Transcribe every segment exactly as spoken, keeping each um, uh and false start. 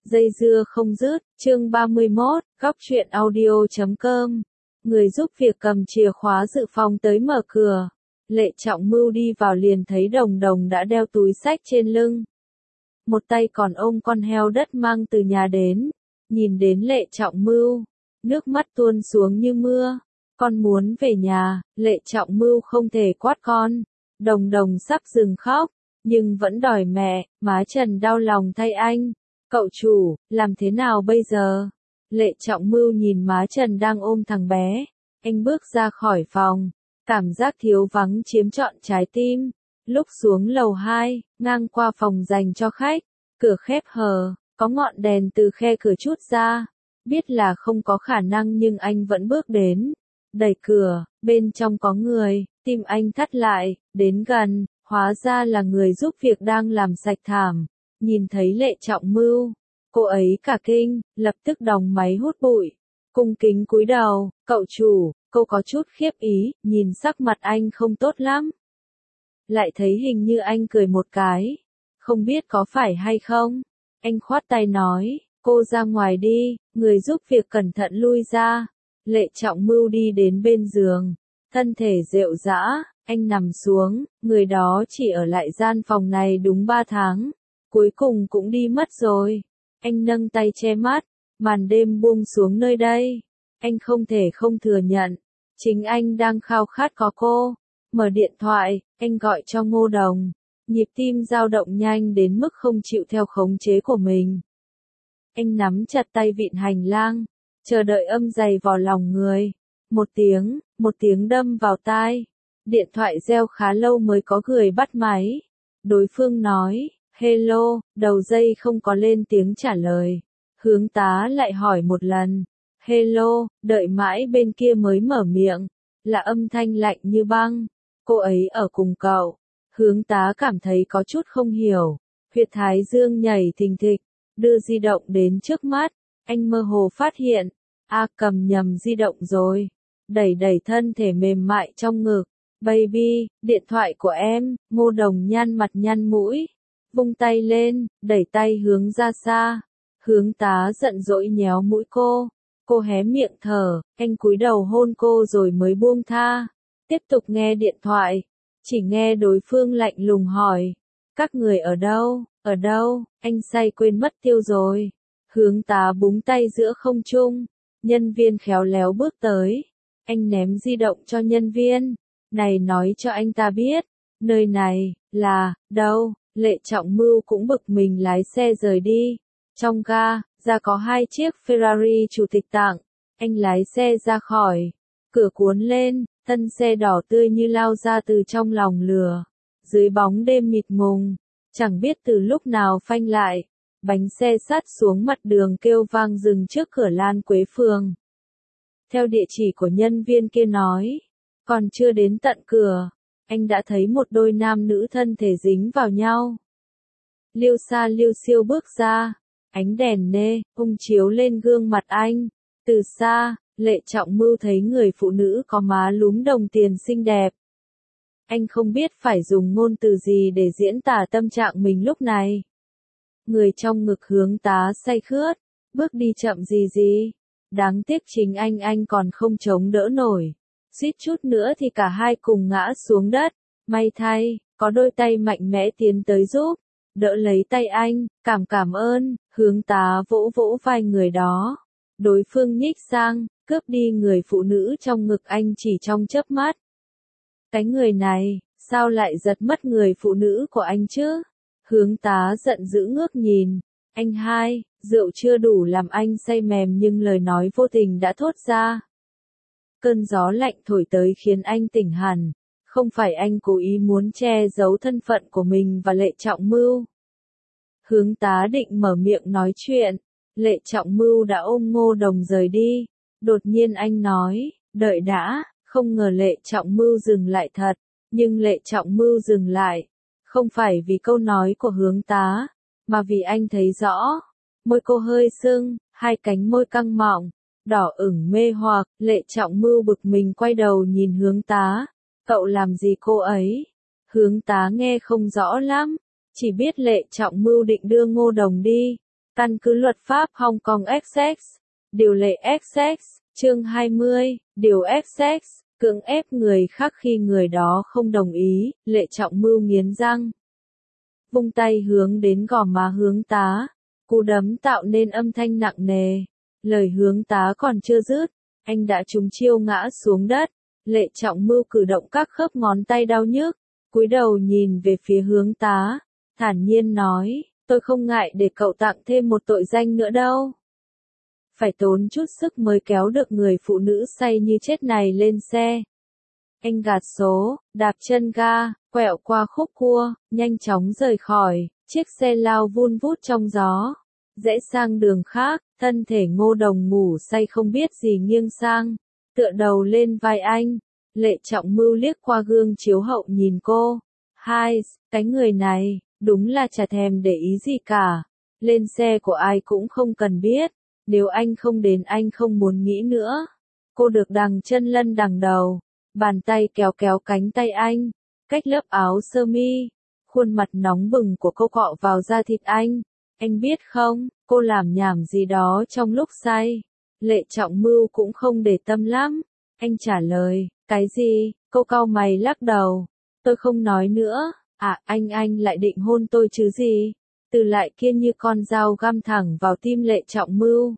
Dây dưa không dứt, chương ba mươi mốt, góc truyện audio chấm com. Người giúp việc cầm chìa khóa dự phòng tới mở cửa. Lệ Trọng Mưu đi vào liền thấy Đồng Đồng đã đeo túi xách trên lưng. Một tay còn ôm con heo đất mang từ nhà đến. Nhìn đến Lệ Trọng Mưu, nước mắt tuôn xuống như mưa. Con muốn về nhà, Lệ Trọng Mưu không thể quát con. Đồng Đồng sắp dừng khóc, nhưng vẫn đòi mẹ. Má Trần đau lòng thay anh. Cậu chủ, làm thế nào bây giờ? Lệ Trọng Mưu nhìn má Trần đang ôm thằng bé. Anh bước ra khỏi phòng. Cảm giác thiếu vắng chiếm trọn trái tim. Lúc xuống lầu hai, ngang qua phòng dành cho khách. Cửa khép hờ, có ngọn đèn từ khe cửa chút ra. Biết là không có khả năng nhưng anh vẫn bước đến. Đẩy cửa, bên trong có người, tim anh thắt lại, đến gần, hóa ra là người giúp việc đang làm sạch thảm. Nhìn thấy Lệ Trọng Mưu, cô ấy cả kinh, lập tức đóng máy hút bụi. Cung kính cúi đầu, cậu chủ, cô có chút khiếp ý, nhìn sắc mặt anh không tốt lắm. Lại thấy hình như anh cười một cái. Không biết có phải hay không? Anh khoát tay nói, cô ra ngoài đi, người giúp việc cẩn thận lui ra. Lệ Trọng Mưu đi đến bên giường, thân thể rệu rã, anh nằm xuống, người đó chỉ ở lại gian phòng này đúng ba tháng. Cuối cùng cũng đi mất rồi. Anh nâng tay che mắt, màn đêm buông xuống nơi đây. Anh không thể không thừa nhận, chính anh đang khao khát có cô. Mở điện thoại, anh gọi cho Ngô Đồng. Nhịp tim dao động nhanh đến mức không chịu theo khống chế của mình. Anh nắm chặt tay vịn hành lang, chờ đợi âm dày vào lòng người. Một tiếng, một tiếng đâm vào tai. Điện thoại reo khá lâu mới có người bắt máy. Đối phương nói, hello, đầu dây không có lên tiếng trả lời. Hướng tá lại hỏi một lần. Hello, đợi mãi bên kia mới mở miệng. Là âm thanh lạnh như băng. Cô ấy ở cùng cậu. Hướng tá cảm thấy có chút không hiểu. Huyệt thái dương nhảy thình thịch. Đưa di động đến trước mắt. Anh mơ hồ phát hiện. A cầm nhầm di động rồi. Đẩy đẩy thân thể mềm mại trong ngực. Baby, điện thoại của em. Ngô Đồng nhăn mặt nhăn mũi. Vung tay lên, đẩy tay hướng ra xa. Hướng tá giận dỗi nhéo mũi cô. Cô hé miệng thở, anh cúi đầu hôn cô rồi mới buông tha. Tiếp tục nghe điện thoại. Chỉ nghe đối phương lạnh lùng hỏi. Các người ở đâu, ở đâu, anh say quên mất tiêu rồi. Hướng tá búng tay giữa không trung. Nhân viên khéo léo bước tới. Anh ném di động cho nhân viên. Này nói cho anh ta biết. Nơi này, là, đâu. Lệ Trọng Mưu cũng bực mình lái xe rời đi. Trong ga, ra có hai chiếc Ferrari chủ tịch tặng. Anh lái xe ra khỏi. Cửa cuốn lên, thân xe đỏ tươi như lao ra từ trong lòng lửa. Dưới bóng đêm mịt mùng, chẳng biết từ lúc nào phanh lại. Bánh xe sắt xuống mặt đường kêu vang dừng trước cửa Lan Quế Phường. Theo địa chỉ của nhân viên kia nói, còn chưa đến tận cửa. Anh đã thấy một đôi nam nữ thân thể dính vào nhau. Liêu Sa Liêu Siêu bước ra, ánh đèn nê, ung chiếu lên gương mặt anh. Từ xa, Lệ Trọng Mưu thấy người phụ nữ có má lúm đồng tiền xinh đẹp. Anh không biết phải dùng ngôn từ gì để diễn tả tâm trạng mình lúc này. Người trong ngực hướng tá say khướt, bước đi chậm gì gì. Đáng tiếc chính anh anh còn không chống đỡ nổi. Suýt chút nữa thì cả hai cùng ngã xuống đất. May thay, có đôi tay mạnh mẽ tiến tới giúp. Đỡ lấy tay anh, cảm cảm ơn. Hướng tá vỗ vỗ vai người đó. Đối phương nhích sang, cướp đi người phụ nữ trong ngực anh chỉ trong chớp mắt. Cái người này, sao lại giật mất người phụ nữ của anh chứ? Hướng tá giận dữ ngước nhìn. Anh hai, rượu chưa đủ làm anh say mềm nhưng lời nói vô tình đã thốt ra. Cơn gió lạnh thổi tới khiến anh tỉnh hẳn. Không phải anh cố ý muốn che giấu thân phận của mình và Lệ Trọng Mưu. Hướng tá định mở miệng nói chuyện. Lệ Trọng Mưu đã ôm Ngô Đồng rời đi. Đột nhiên anh nói, đợi đã, không ngờ Lệ Trọng Mưu dừng lại thật. Nhưng Lệ Trọng Mưu dừng lại. Không phải vì câu nói của hướng tá, mà vì anh thấy rõ. Môi cô hơi sưng, hai cánh môi căng mọng, đỏ ửng mê hoặc. Lệ Trọng Mưu bực mình quay đầu nhìn hướng tá. Cậu làm gì cô ấy? Hướng tá nghe không rõ lắm, chỉ biết Lệ Trọng Mưu định đưa Ngô Đồng đi. Căn cứ luật pháp Hong Kong ét ích, điều lệ ét ích, chương hai mươi, điều ét ích, cưỡng ép người khác khi người đó không đồng ý, Lệ Trọng Mưu nghiến răng. Vung tay hướng đến gò má Hướng Tá, cú đấm tạo nên âm thanh nặng nề. Lời Hướng Tá còn chưa dứt, anh đã trúng chiêu ngã xuống đất. Lệ Trọng Mưu cử động các khớp ngón tay đau nhức, cúi đầu nhìn về phía Hướng Tá, thản nhiên nói, tôi không ngại để cậu tặng thêm một tội danh nữa đâu. Phải tốn chút sức mới kéo được người phụ nữ say như chết này lên xe. Anh gạt số, đạp chân ga, quẹo qua khúc cua, nhanh chóng rời khỏi, chiếc xe lao vun vút trong gió. Rẽ sang đường khác, thân thể Ngô Đồng ngủ say không biết gì nghiêng sang, tựa đầu lên vai anh. Lệ Trọng Mưu liếc qua gương chiếu hậu nhìn cô. Hai, cái người này, đúng là chả thèm để ý gì cả. Lên xe của ai cũng không cần biết. Nếu anh không đến anh không muốn nghĩ nữa. Cô được đằng chân lân đằng đầu. Bàn tay kéo kéo cánh tay anh. Cách lớp áo sơ mi. Khuôn mặt nóng bừng của cô cọ vào da thịt anh. Anh biết không, cô làm nhảm gì đó trong lúc say. Lệ Trọng Mưu cũng không để tâm lắm. Anh trả lời, cái gì, cô cau mày lắc đầu. Tôi không nói nữa, à anh anh lại định hôn tôi chứ gì. Từ lại kia như con dao găm thẳng vào tim Lệ Trọng Mưu.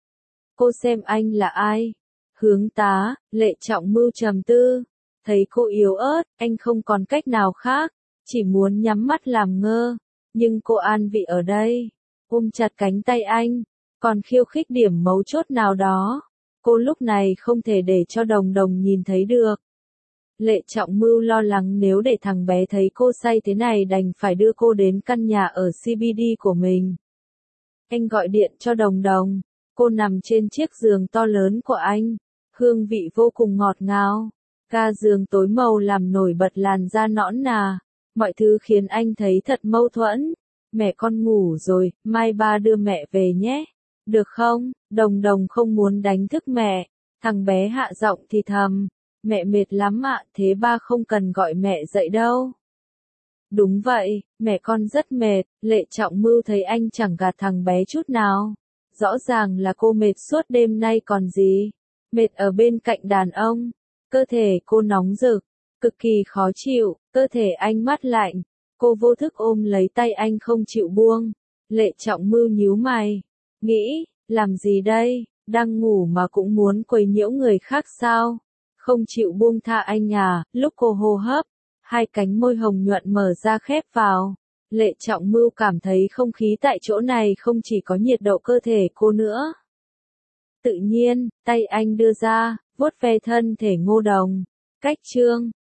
Cô xem anh là ai? Hướng Tá, Lệ Trọng Mưu trầm tư. Thấy cô yếu ớt, anh không còn cách nào khác. Chỉ muốn nhắm mắt làm ngơ. Nhưng cô an vị ở đây. Ôm chặt cánh tay anh. Còn khiêu khích điểm mấu chốt nào đó. Cô lúc này không thể để cho Đồng Đồng nhìn thấy được. Lệ Trọng Mưu lo lắng nếu để thằng bé thấy cô say thế này đành phải đưa cô đến căn nhà ở xê bê đê của mình. Anh gọi điện cho Đồng Đồng. Cô nằm trên chiếc giường to lớn của anh. Hương vị vô cùng ngọt ngào. Ga giường tối màu làm nổi bật làn da nõn nà. Mọi thứ khiến anh thấy thật mâu thuẫn. Mẹ con ngủ rồi, mai ba đưa mẹ về nhé. Được không? Đồng Đồng không muốn đánh thức mẹ. Thằng bé hạ giọng thì thầm. Mẹ mệt lắm ạ, thế ba không cần gọi mẹ dậy đâu. Đúng vậy, mẹ con rất mệt. Lệ Trọng Mưu thấy anh chẳng gạt thằng bé chút nào. Rõ ràng là cô mệt suốt đêm nay còn gì. Mệt ở bên cạnh đàn ông. Cơ thể cô nóng rực, cực kỳ khó chịu, cơ thể anh mát lạnh. Cô vô thức ôm lấy tay anh không chịu buông. Lệ Trọng Mưu nhíu mày. Nghĩ, làm gì đây, đang ngủ mà cũng muốn quấy nhiễu người khác sao? Không chịu buông tha anh à, lúc cô hô hấp, hai cánh môi hồng nhuận mở ra khép vào. Lệ Trọng Mưu cảm thấy không khí tại chỗ này không chỉ có nhiệt độ cơ thể cô nữa. Tự nhiên, tay anh đưa ra, vuốt ve thân thể Ngô Đồng. Cách chương